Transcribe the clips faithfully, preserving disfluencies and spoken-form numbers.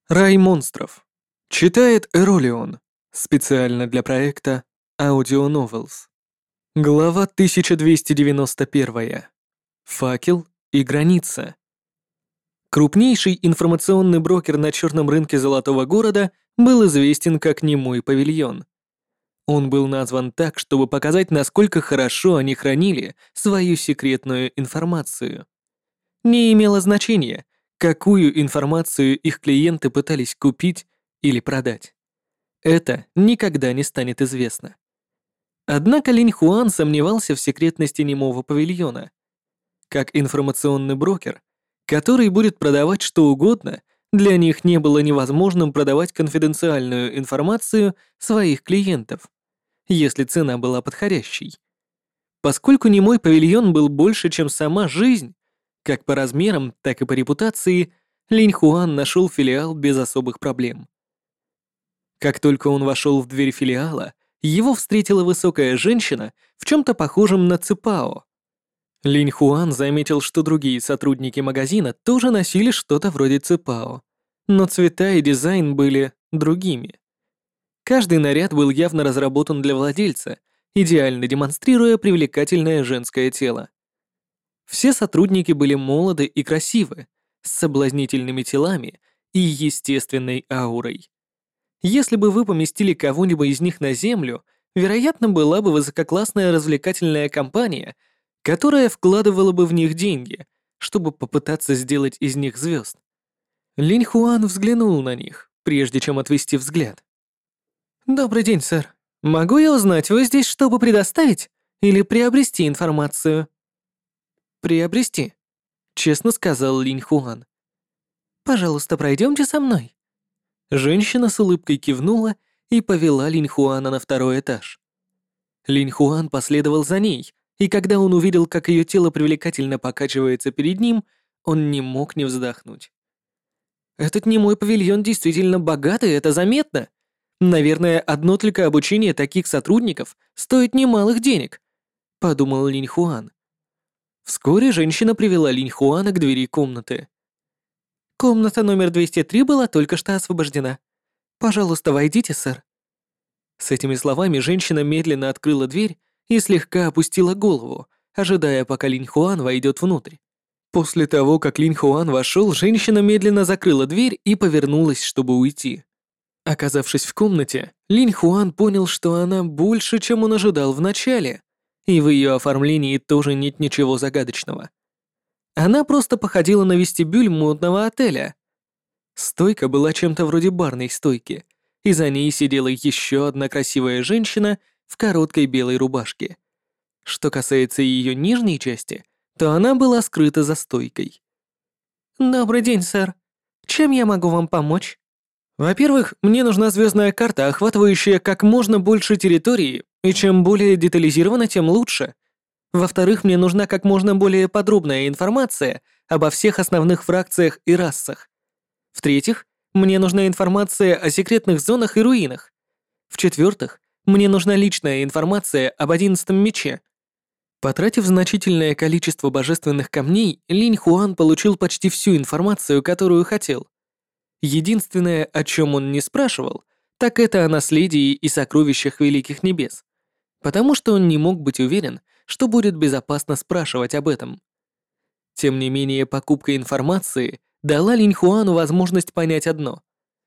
Рай монстров. Читает Эролион. Специально для проекта Audio Novels. Глава тысяча двести девяносто один. Факел и граница. Крупнейший информационный брокер на черном рынке Золотого города был известен как Немой Павильон. Он был назван так, чтобы показать, насколько хорошо они хранили свою секретную информацию. Не имело значения, какую информацию их клиенты пытались купить или продать. Это никогда не станет известно. Однако Линь Хуан сомневался в секретности немого павильона. Как информационный брокер, который будет продавать что угодно, для них не было невозможным продавать конфиденциальную информацию своих клиентов, если цена была подходящей. Поскольку немой павильон был больше, чем сама жизнь, как по размерам, так и по репутации, Линь Хуан нашел филиал без особых проблем. Как только он вошел в дверь филиала, его встретила высокая женщина в чем-то похожем на ципао. Линь Хуан заметил, что другие сотрудники магазина тоже носили что-то вроде ципао, но цвета и дизайн были другими. Каждый наряд был явно разработан для владельца, идеально демонстрируя привлекательное женское тело. Все сотрудники были молоды и красивы, с соблазнительными телами и естественной аурой. Если бы вы поместили кого-нибудь из них на Землю, вероятно, была бы высококлассная развлекательная компания, которая вкладывала бы в них деньги, чтобы попытаться сделать из них звезд. Линь Хуан взглянул на них, прежде чем отвести взгляд. «Добрый день, сэр. Могу я узнать, вы здесь, чтобы предоставить или приобрести информацию?» «Приобрести», — честно сказал Линь Хуан. «Пожалуйста, пройдемте со мной». Женщина с улыбкой кивнула и повела Линь Хуана на второй этаж. Линь Хуан последовал за ней, и когда он увидел, как ее тело привлекательно покачивается перед ним, он не мог не вздохнуть. «Этот немой павильон действительно богатый, это заметно. Наверное, одно только обучение таких сотрудников стоит немалых денег», — подумал Линь Хуан. Вскоре женщина привела Линь Хуана к двери комнаты. «Комната номер двести три была только что освобождена. Пожалуйста, войдите, сэр». С этими словами женщина медленно открыла дверь и слегка опустила голову, ожидая, пока Линь Хуан войдет внутрь. После того, как Линь Хуан вошел, женщина медленно закрыла дверь и повернулась, чтобы уйти. Оказавшись в комнате, Линь Хуан понял, что она больше, чем он ожидал вначале, и в ее оформлении тоже нет ничего загадочного. Она просто походила на вестибюль модного отеля. Стойка была чем-то вроде барной стойки, и за ней сидела еще одна красивая женщина в короткой белой рубашке. Что касается ее нижней части, то она была скрыта за стойкой. «Добрый день, сэр. Чем я могу вам помочь?» «Во-первых, мне нужна звездная карта, охватывающая как можно больше территории, и чем более детализирована, тем лучше. Во-вторых, мне нужна как можно более подробная информация обо всех основных фракциях и расах. В-третьих, мне нужна информация о секретных зонах и руинах. В-четвертых, мне нужна личная информация об одиннадцатом мече». Потратив значительное количество божественных камней, Линь Хуан получил почти всю информацию, которую хотел. Единственное, о чем он не спрашивал, так это о наследии и сокровищах Великих Небес, потому что он не мог быть уверен, что будет безопасно спрашивать об этом. Тем не менее, покупка информации дала Линь Хуану возможность понять одно.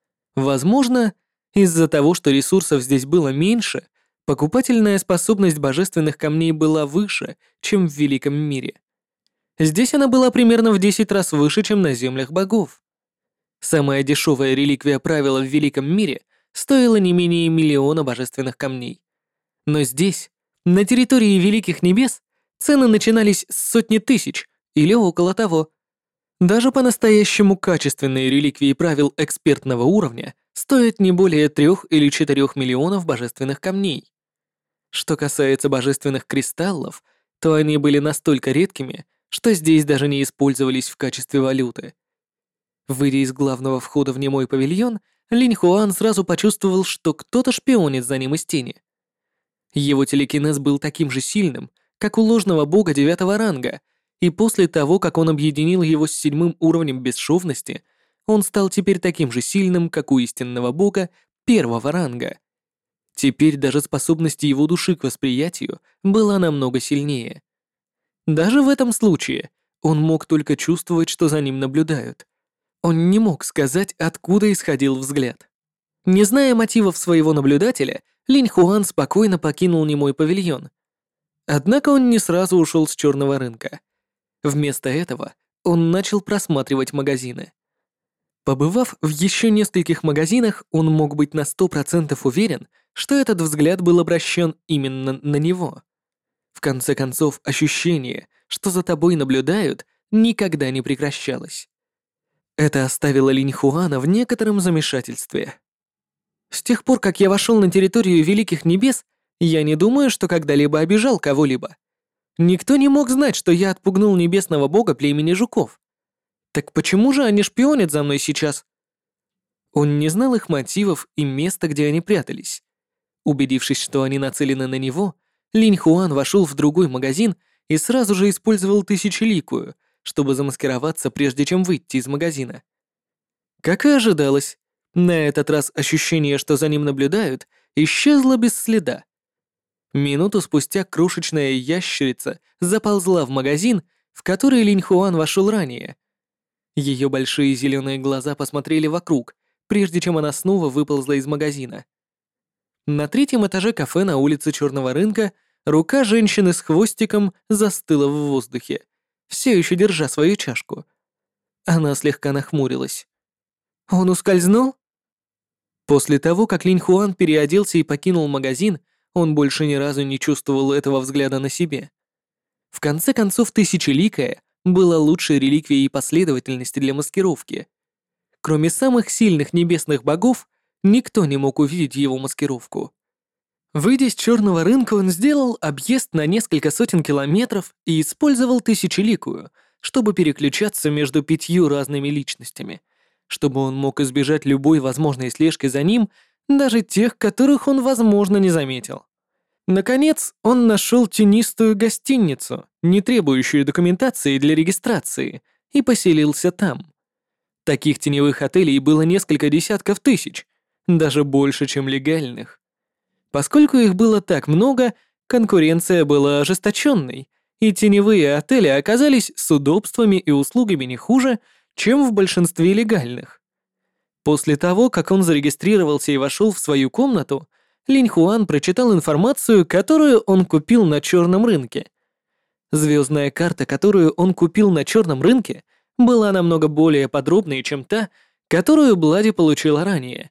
Возможно, из-за того, что ресурсов здесь было меньше, покупательная способность божественных камней была выше, чем в Великом мире. Здесь она была примерно в десять раз выше, чем на землях богов. Самая дешевая реликвия правила в Великом мире стоила не менее миллиона божественных камней. Но здесь, на территории Великих Небес, цены начинались с сотни тысяч или около того. Даже по-настоящему качественные реликвии правил экспертного уровня стоят не более трех или четырех миллионов божественных камней. Что касается божественных кристаллов, то они были настолько редкими, что здесь даже не использовались в качестве валюты. Выйдя из главного входа в немой павильон, Линь Хуан сразу почувствовал, что кто-то шпионит за ним из тени. Его телекинез был таким же сильным, как у ложного бога девятого ранга, и после того, как он объединил его с седьмым уровнем бесшовности, он стал теперь таким же сильным, как у истинного бога первого ранга. Теперь даже способность его души к восприятию была намного сильнее. Даже в этом случае он мог только чувствовать, что за ним наблюдают. Он не мог сказать, откуда исходил взгляд. Не зная мотивов своего наблюдателя, Линь Хуан спокойно покинул немой павильон. Однако он не сразу ушел с черного рынка. Вместо этого он начал просматривать магазины. Побывав в еще нескольких магазинах, он мог быть на сто процентов уверен, что этот взгляд был обращен именно на него. В конце концов, ощущение, что за тобой наблюдают, никогда не прекращалось. Это оставило Линь Хуана в некотором замешательстве. С тех пор, как я вошел на территорию Великих Небес, я не думаю, что когда-либо обижал кого-либо. Никто не мог знать, что я отпугнул небесного бога племени жуков. Так почему же они шпионят за мной сейчас? Он не знал их мотивов и места, где они прятались. Убедившись, что они нацелены на него, Линь Хуан вошел в другой магазин и сразу же использовал тысячеликую, чтобы замаскироваться, прежде чем выйти из магазина. Как и ожидалось, на этот раз ощущение, что за ним наблюдают, исчезло без следа. Минуту спустя крошечная ящерица заползла в магазин, в который Линь Хуан вошел ранее. Ее большие зеленые глаза посмотрели вокруг, прежде чем она снова выползла из магазина. На третьем этаже кафе на улице Черного рынка рука женщины с хвостиком застыла в воздухе, все еще держа свою чашку. Она слегка нахмурилась. «Он ускользнул?» После того, как Линь Хуан переоделся и покинул магазин, он больше ни разу не чувствовал этого взгляда на себе. В конце концов, тысячеликая была лучшей реликвией последовательности для маскировки. Кроме самых сильных небесных богов, никто не мог увидеть его маскировку. Выйдя с черного рынка, он сделал объезд на несколько сотен километров и использовал тысячеликую, чтобы переключаться между пятью разными личностями, чтобы он мог избежать любой возможной слежки за ним, даже тех, которых он, возможно, не заметил. Наконец, он нашел тенистую гостиницу, не требующую документации для регистрации, и поселился там. Таких теневых отелей было несколько десятков тысяч, даже больше, чем легальных. Поскольку их было так много, конкуренция была ожесточенной, и теневые отели оказались с удобствами и услугами не хуже, чем в большинстве легальных. После того, как он зарегистрировался и вошел в свою комнату, Линь Хуан прочитал информацию, которую он купил на черном рынке. Звездная карта, которую он купил на черном рынке, была намного более подробной, чем та, которую Блади получила ранее.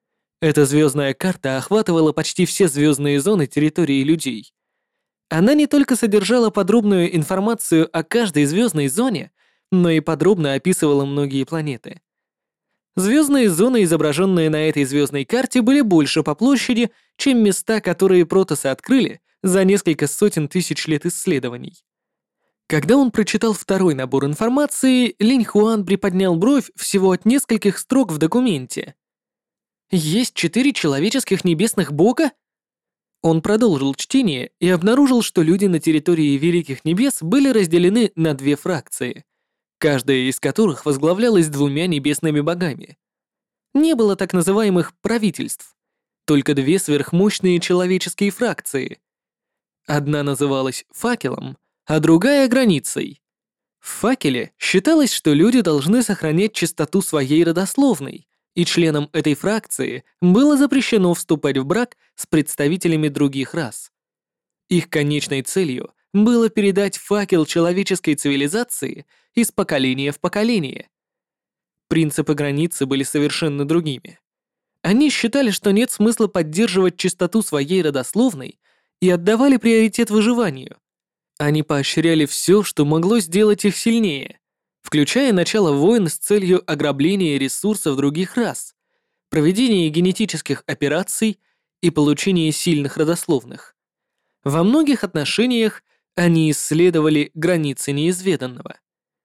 Эта звездная карта охватывала почти все звездные зоны территории людей. Она не только содержала подробную информацию о каждой звездной зоне, но и подробно описывала многие планеты. Звездные зоны, изображенные на этой звездной карте, были больше по площади, чем места, которые протосы открыли за несколько сотен тысяч лет исследований. Когда он прочитал второй набор информации, Линь Хуан приподнял бровь всего от нескольких строк в документе. «Есть четыре человеческих небесных бога?» Он продолжил чтение и обнаружил, что люди на территории Великих Небес были разделены на две фракции, каждая из которых возглавлялась двумя небесными богами. Не было так называемых правительств, только две сверхмощные человеческие фракции. Одна называлась Факелом, а другая — Границей. В Факеле считалось, что люди должны сохранять чистоту своей родословной, и членам этой фракции было запрещено вступать в брак с представителями других рас. Их конечной целью было передать факел человеческой цивилизации из поколения в поколение. Принципы Границы были совершенно другими. Они считали, что нет смысла поддерживать чистоту своей родословной и отдавали приоритет выживанию. Они поощряли все, что могло сделать их сильнее, включая начало войн с целью ограбления ресурсов других рас, проведения генетических операций и получения сильных родословных. Во многих отношениях они исследовали границы неизведанного.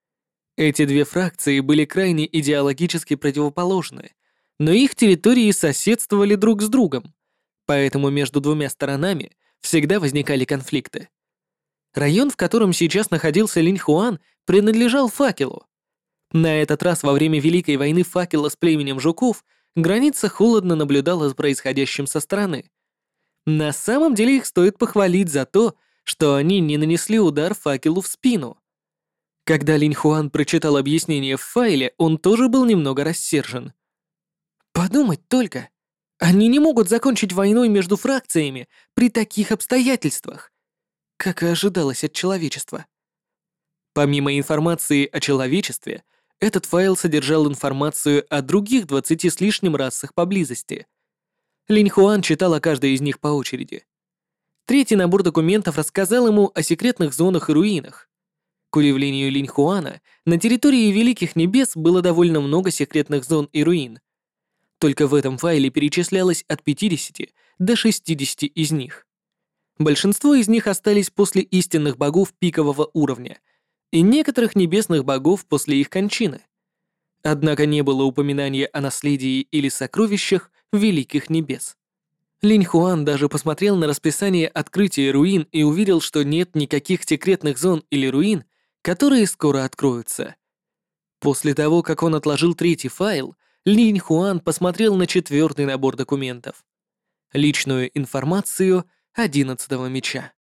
Эти две фракции были крайне идеологически противоположны, но их территории соседствовали друг с другом, поэтому между двумя сторонами всегда возникали конфликты. Район, в котором сейчас находился Линь Хуан, принадлежал Факелу. На этот раз во время Великой войны Факела с племенем жуков граница холодно наблюдала за происходящим со стороны. На самом деле их стоит похвалить за то, что они не нанесли удар Факелу в спину. Когда Линь Хуан прочитал объяснение в файле, он тоже был немного рассержен. Подумать только, они не могут закончить войной между фракциями при таких обстоятельствах, как и ожидалось от человечества. Помимо информации о человечестве, этот файл содержал информацию о других двадцати с лишним расах поблизости. Линь Хуан читал о каждой из них по очереди. Третий набор документов рассказал ему о секретных зонах и руинах. К удивлению Линь Хуана, на территории Великих Небес было довольно много секретных зон и руин. Только в этом файле перечислялось от пятидесяти до шестидесяти из них. Большинство из них остались после истинных богов пикового уровня и некоторых небесных богов после их кончины. Однако не было упоминания о наследии или сокровищах Великих Небес. Линь Хуан даже посмотрел на расписание открытия руин и увидел, что нет никаких секретных зон или руин, которые скоро откроются. После того, как он отложил третий файл, Линь Хуан посмотрел на четвертый набор документов. Личную информацию одиннадцатого меча.